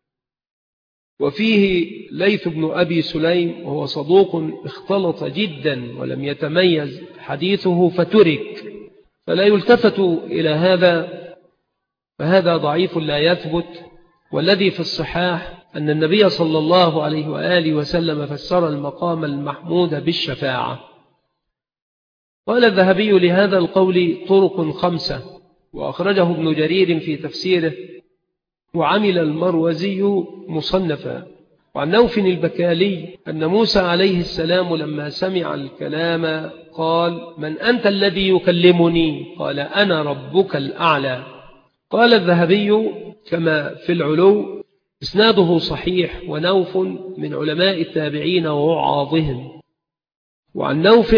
وفيه ليث بن أبي سليم وهو صدوق اختلط جدا ولم يتميز حديثه فترك، فلا يلتفت إلى هذا، فهذا ضعيف لا يثبت. والذي في الصحاح أن النبي صلى الله عليه وآله وسلم فسر المقام المحمود بالشفاعة. قال الذهبي لهذا القول طرق خمسة، وأخرجه ابن جرير في تفسيره، وعمل المروزي مصنفا. وعن نوف البكالي أن موسى عليه السلام لما سمع الكلام قال: من أنت الذي يكلمني؟ قال: أنا ربك الأعلى. قال الذهبي كما في العلو إسناده صحيح، ونوف من علماء التابعين ووعاظهم. وعن نوف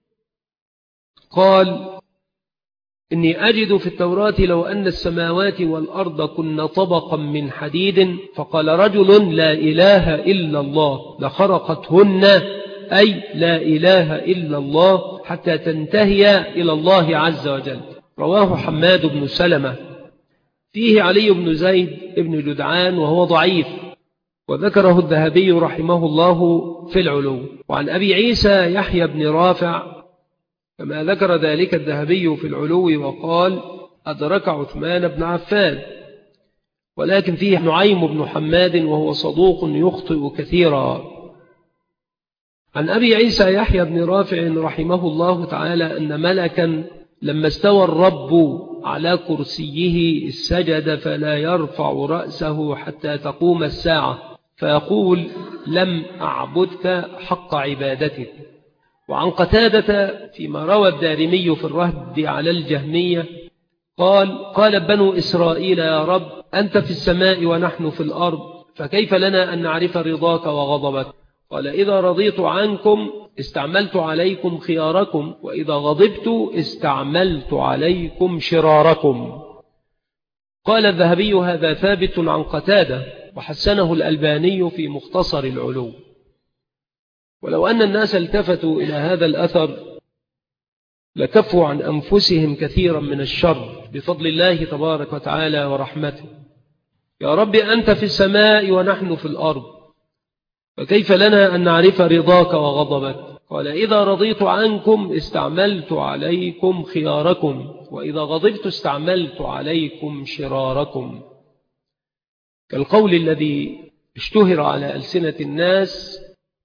قال: إني أجد في التوراة لو أن السماوات والأرض كن طبقا من حديد فقال رجل لا إله إلا الله لخرقتهن، أي لا إله إلا الله حتى تنتهي إلى الله عز وجل. رواه حماد بن سلمة. فيه علي بن زيد بن جدعان وهو ضعيف، وذكره الذهبي رحمه الله في العلو. وعن أبي عيسى يحيى بن رافع كما ذكر ذلك الذهبي في العلو، وقال: أدرك عثمان بن عفان، ولكن فيه نعيم بن حماد وهو صدوق يخطئ كثيرا. عن أبي عيسى يحيى بن رافع رحمه الله تعالى أن ملكا لما استوى الرب على كرسيه السجد فلا يرفع رأسه حتى تقوم الساعة، فيقول: لم أعبدك حق عبادتك. وعن قتادة فيما روى الدارمي في الرهد على الجهمية قال: قال بنو إسرائيل: يا رب أنت في السماء ونحن في الأرض، فكيف لنا أن نعرف رضاك وغضبك؟ قال: إذا رضيت عنكم استعملت عليكم خياركم، وإذا غضبت استعملت عليكم شراركم. قال الذهبي: هذا ثابت عن قتادة، وحسنه الألباني في مختصر العلو. ولو أن الناس التفتوا إلى هذا الأثر لكفوا عن أنفسهم كثيرا من الشر بفضل الله تبارك وتعالى ورحمته. يا رب أنت في السماء ونحن في الأرض، فكيف لنا أن نعرف رضاك وغضبك؟ قال: إذا رضيت عنكم استعملت عليكم خياركم، وإذا غضبت استعملت عليكم شراركم. كالقول الذي اشتهر على ألسنة الناس: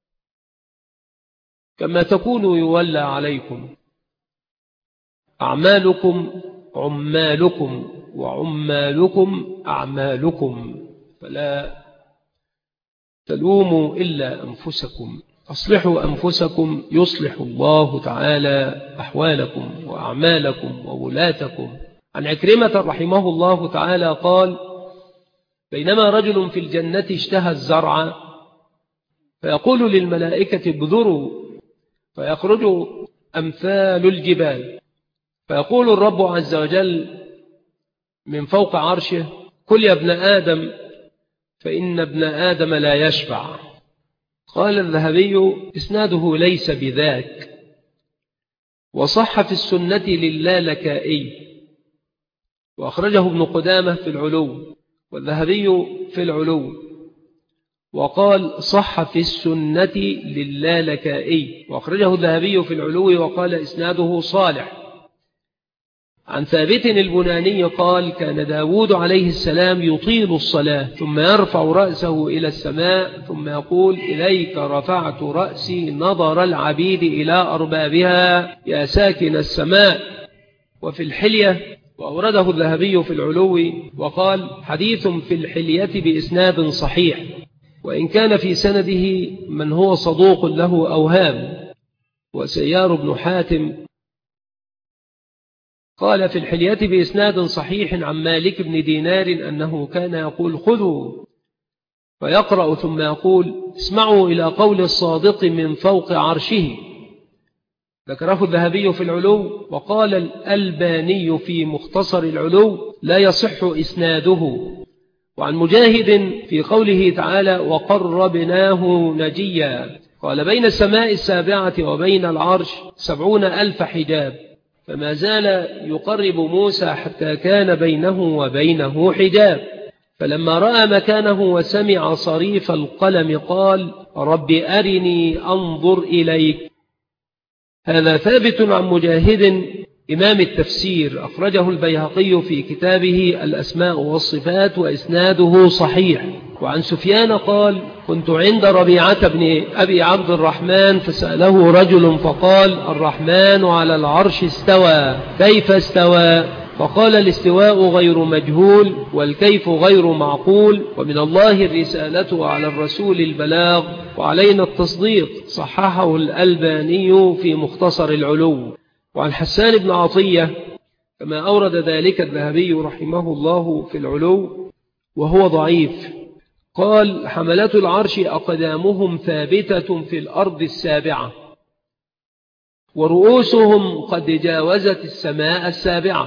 كما تكونوا يولى عليكم، أعمالكم عمالكم وعمالكم أعمالكم، فلا تلوموا إلا أنفسكم، أصلحوا أنفسكم يصلح الله تعالى أحوالكم وأعمالكم وولاتكم. عن عكرمة رحمه الله تعالى قال: بينما رجل في الجنة اشتهى الزرع فيقول للملائكة: ابذروا، فيخرج أمثال الجبال، فيقول الرب عز وجل من فوق عرشه: كل يا ابن آدم فإن ابن آدم لا يشبع. قال الذهبي: إسناده ليس بذاك، وصح في السنة للالكائي، وأخرجه ابن قدامة في العلو، والذهبي في العلو، وقال: صح في السنة للالكائي، وأخرجه الذهبي في العلو، وقال: إسناده صالح. عن ثابت البناني قال: كان داود عليه السلام يطيل الصلاة ثم يرفع رأسه إلى السماء ثم يقول: إليك رفعت رأسي نظر العبيد إلى أربابها يا ساكن السماء. وفي الحلية، وأورده الذهبي في العلو، وقال: حديث في الحلية بإسناد صحيح، وإن كان في سنده من هو صدوق له أوهام. وسيار بن حاتم قال في الحلية بإسناد صحيح عن مالك بن دينار أنه كان يقول: خذوا، فيقرأ ثم يقول: اسمعوا إلى قول الصادق من فوق عرشه. ذكره الذهبي في العلو. وقال الألباني في مختصر العلو لا يصح إسناده. وعن مجاهد في قوله تعالى وقربناه نجيا قال بين السماء السابعة وبين العرش سبعون ألف حجاب، فما زال يقرب موسى حتى كان بينه وبينه حجاب، فلما رأى مكانه وسمع صريف القلم قال رب أرني أنظر إليك. هذا ثابت عن مجاهد إمام التفسير، أخرجه البيهقي في كتابه الأسماء والصفات وإسناده صحيح. وعن سفيان قال كنت عند ربيعة بن أبي عبد الرحمن فسأله رجل فقال الرحمن على العرش استوى، كيف استوى؟ فقال الاستواء غير مجهول والكيف غير معقول، ومن الله الرسالة وعلى الرسول البلاغ وعلينا التصديق. صححه الألباني في مختصر العلو. وعن حسان بن عطية كما أورد ذلك الذهبي رحمه الله في العلو وهو ضعيف، قال حملة العرش أقدامهم ثابتة في الأرض السابعة ورؤوسهم قد جاوزت السماء السابعة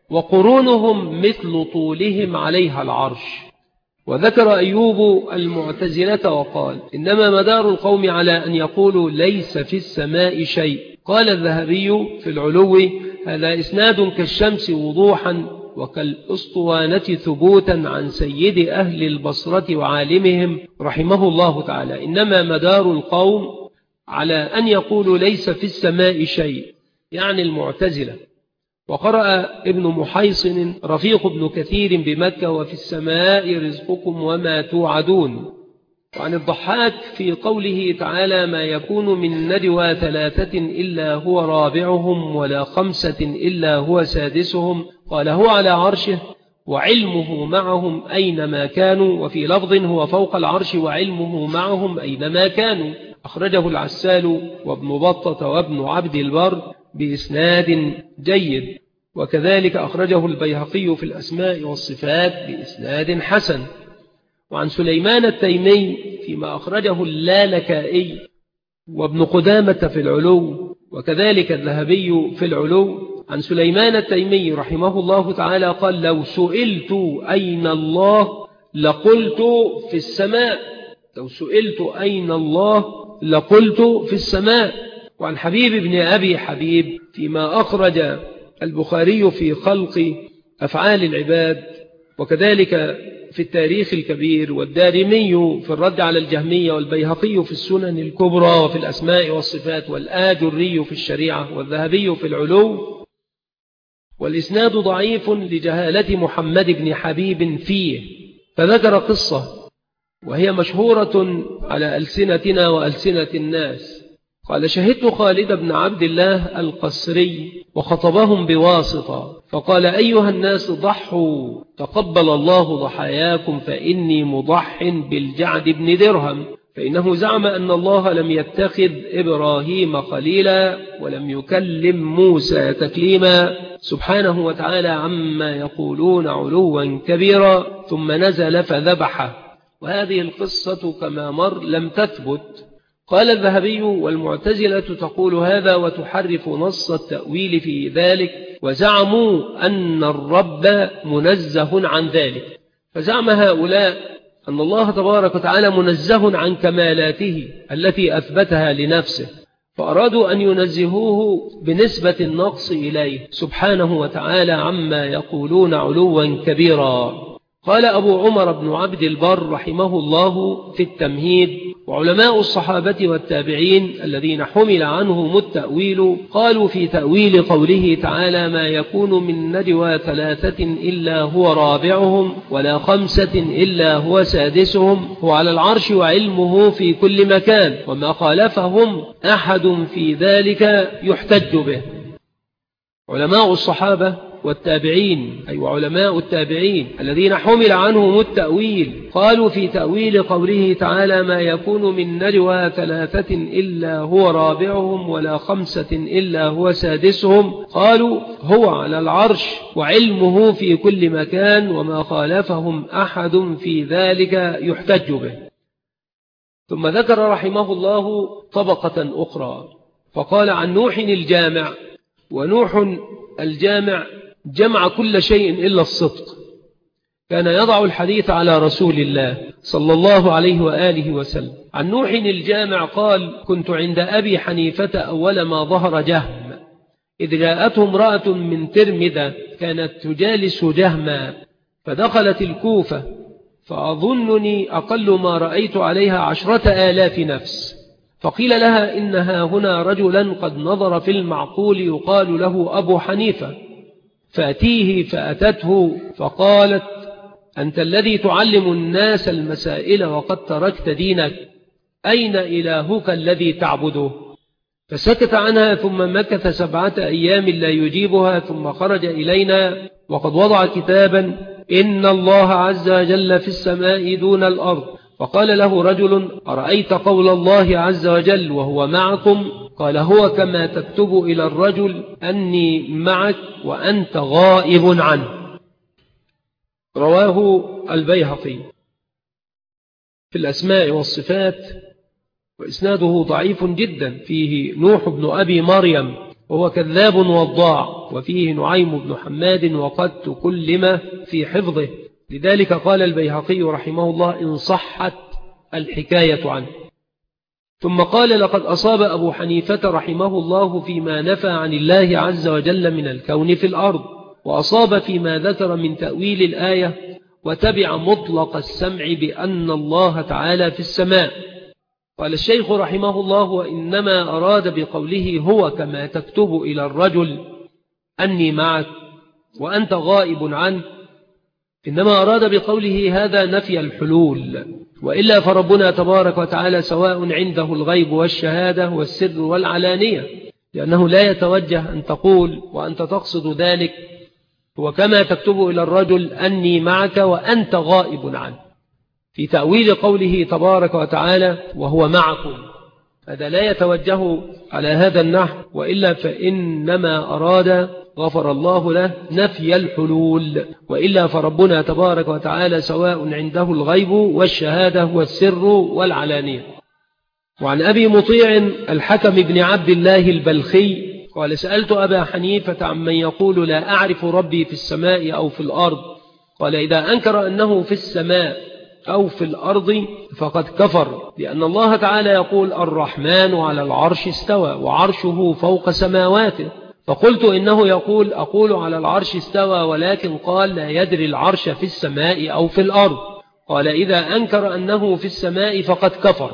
وقرونهم مثل طولهم عليها العرش. وذكر أيوب المعتزلة وقال إنما مدار القوم على أن يقولوا ليس في السماء شيء. قال الذهبي في العلو هذا إسناد كالشمس وضوحا وكالأسطوانة ثبوتا عن سيد أهل البصرة وعالمهم رحمه الله تعالى. إنما مدار القوم على أن يقولوا ليس في السماء شيء، يعني المعتزلة. وقرأ ابن محيصن رفيق ابن كثير بمكة وفي السماء رزقكم وما توعدون. وعن الضحاك في قوله تعالى ما يكون من نجوى ثلاثة إلا هو رابعهم ولا خمسة إلا هو سادسهم قال هو على عرشه وعلمه معهم أينما كانوا، وفي لفظ هو فوق العرش وعلمه معهم أينما كانوا. أخرجه العسال وابن بطة وابن عبد البر بإسناد جيد، وكذلك أخرجه البيهقي في الأسماء والصفات بإسناد حسن. وعن سليمان التيمي فيما أخرجه اللالكائي وابن قدامة في العلو، وكذلك الذهبي في العلو عن سليمان التيمي رحمه الله تعالى قال لو سئلت أين الله لقلت في السماء، لو سئلت أين الله لقلت في السماء. وعن حبيب بن أبي حبيب فيما أخرج البخاري في خلق أفعال العباد، وكذلك في التاريخ الكبير، والدارمي في الرد على الجهمية، والبيهقي في السنن الكبرى وفي الأسماء والصفات، والآجري في الشريعة، والذهبي في العلو. والإسناد ضعيف لجهالة محمد بن حبيب فيه، فذكر قصة وهي مشهورة على ألسنتنا وألسنة الناس. قال شهدت خالد بن عبد الله القسري وخطبهم بواسطة فقال أيها الناس ضحوا تقبل الله ضحاياكم فإني مضح بالجعد بن درهم، فإنه زعم أن الله لم يتخذ إبراهيم خليلا ولم يكلم موسى تكليما سبحانه وتعالى عما يقولون علوا كبيرا، ثم نزل فذبحه. وهذه القصة كما مر لم تثبت. قال الذهبي والمعتزلة تقول هذا وتحرف نص التأويل في ذلك، وزعموا أن الرب منزه عن ذلك. فزعم هؤلاء أن الله تبارك وتعالى منزه عن كمالاته التي أثبتها لنفسه، فأرادوا أن ينزهوه بنسبة النقص إليه سبحانه وتعالى عما يقولون علوا كبيرا. قال أبو عمر بن عبد البر رحمه الله في التمهيد وعلماء الصحابة والتابعين الذين حمل عنهم التأويل قالوا في تأويل قوله تعالى ما يكون من نجوى ثلاثة إلا هو رابعهم ولا خمسة إلا هو سادسهم هو على العرش وعلمه في كل مكان، وما خالفهم أحد في ذلك يحتج به. علماء الصحابة والتابعين أي أيوة علماء التابعين الذين حمل عنهم التأويل قالوا في تأويل قوله تعالى ما يكون من نجوى ثلاثة إلا هو رابعهم ولا خمسة إلا هو سادسهم قالوا هو على العرش وعلمه في كل مكان، وما خالفهم أحد في ذلك يحتج به. ثم ذكر رحمه الله طبقة أخرى فقال عن نوح الجامع، ونوح الجامع جمع كل شيء إلا الصدق، كان يضع الحديث على رسول الله صلى الله عليه وآله وسلم. عن نوح الجامع قال: كنت عند أبي حنيفة أول ما ظهر جهم، إذ جاءته امرأة من ترمذة كانت تجالس جهما، فدخلت الكوفة، فأظنني أقل ما رأيت عليها عشرة آلاف نفس، فقيل لها إنها هنا رجلا قد نظر في المعقول يقال له أبو حنيفة، فأتيه، فأتته فقالت: أنت الذي تعلم الناس المسائل وقد تركت دينك، أين إلهك الذي تعبده؟ فسكت عنها، ثم مكث سبعة أيام لا يجيبها، ثم خرج إلينا وقد وضع كتابا: إن الله عز وجل في السماء دون الأرض. فقال له رجل: أرأيت قول الله عز وجل وهو معكم؟ قال: هو كما تكتب إلى الرجل أني معك وأنت غائب عنه. رواه البيهقي في الأسماء والصفات، وإسناده ضعيف جدا، فيه نوح بن أبي مريم وهو كذاب وضاع، وفيه نعيم بن حماد وقد تكلم في حفظه، لذلك قال البيهقي رحمه الله: إن صحت الحكاية عنه. ثم قال: لقد أصاب أبو حنيفة رحمه الله فيما نفى عن الله عز وجل من الكون في الأرض، وأصاب فيما ذكر من تأويل الآية، وتبع مطلق السمع بأن الله تعالى في السماء. قال الشيخ رحمه الله: وإنما أراد بقوله هو كما تكتب إلى الرجل أني معك وأنت غائب عنه، إنما أراد بقوله هذا نفي الحلول، وإلا فربنا تبارك وتعالى سواء عنده الغيب والشهادة والسر والعلانية، لأنه لا يتوجه أن تقول وأنت تقصد ذلك هو كما تكتب إلى الرجل أني معك وأنت غائب عنه، في تأويل قوله تبارك وتعالى وهو معكم، هذا لا يتوجه على هذا النحو، وإلا فإنما أراد غفر الله له نفي الحلول، وإلا فربنا تبارك وتعالى سواء عنده الغيب والشهادة والسر والعلانية. وعن أبي مطيع الحكم بن عبد الله البلخي قال: سألت أبا حنيفة عمن يقول لا أعرف ربي في السماء أو في الأرض، قال: إذا أنكر أنه في السماء أو في الأرض فقد كفر، لأن الله تعالى يقول: الرحمن على العرش استوى وعرشه فوق سماواته. فقلت: إنه يقول أقول على العرش استوى، ولكن قال لا يدري العرش في السماء أو في الأرض. قال: إذا أنكر أنه في السماء فقد كفر.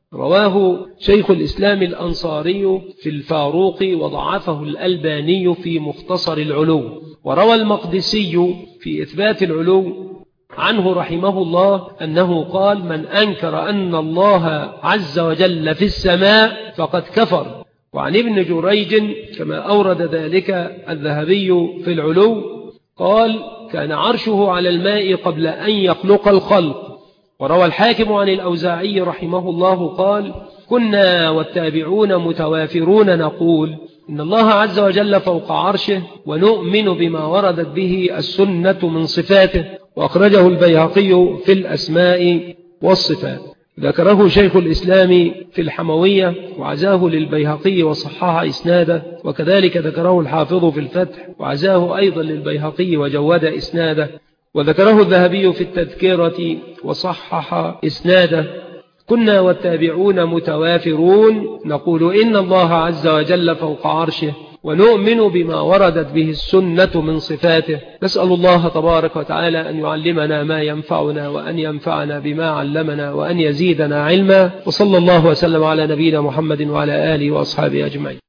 رواه شيخ الإسلام الأنصاري في الفاروق، وضعفه الألباني في مختصر العلو. وروى المقدسي في إثبات العلو عنه رحمه الله أنه قال: من أنكر أن الله عز وجل في السماء فقد كفر. وعن ابن جريج كما أورد ذلك الذهبي في العلو قال: كان عرشه على الماء قبل أن يخلق الخلق. وروى الحاكم عن الأوزاعي رحمه الله قال: كنا والتابعون متوافرون نقول إن الله عز وجل فوق عرشه، ونؤمن بما وردت به السنة من صفاته. وأخرجه البيهقي في الأسماء والصفات. ذكره شيخ الإسلام في الحموية وعزاه للبيهقي وصحح إسناده، وكذلك ذكره الحافظ في الفتح وعزاه أيضا للبيهقي وجود إسناده، وذكره الذهبي في التذكرة وصحح إسناده. كنا والتابعون متوافرون نقول إن الله عز وجل فوق عرشه، ونؤمن بما وردت به السنة من صفاته. نسأل الله تبارك وتعالى أن يعلمنا ما ينفعنا، وأن ينفعنا بما علمنا، وأن يزيدنا علما. وصلى الله وسلم على نبينا محمد وعلى آله وأصحابه أجمعين.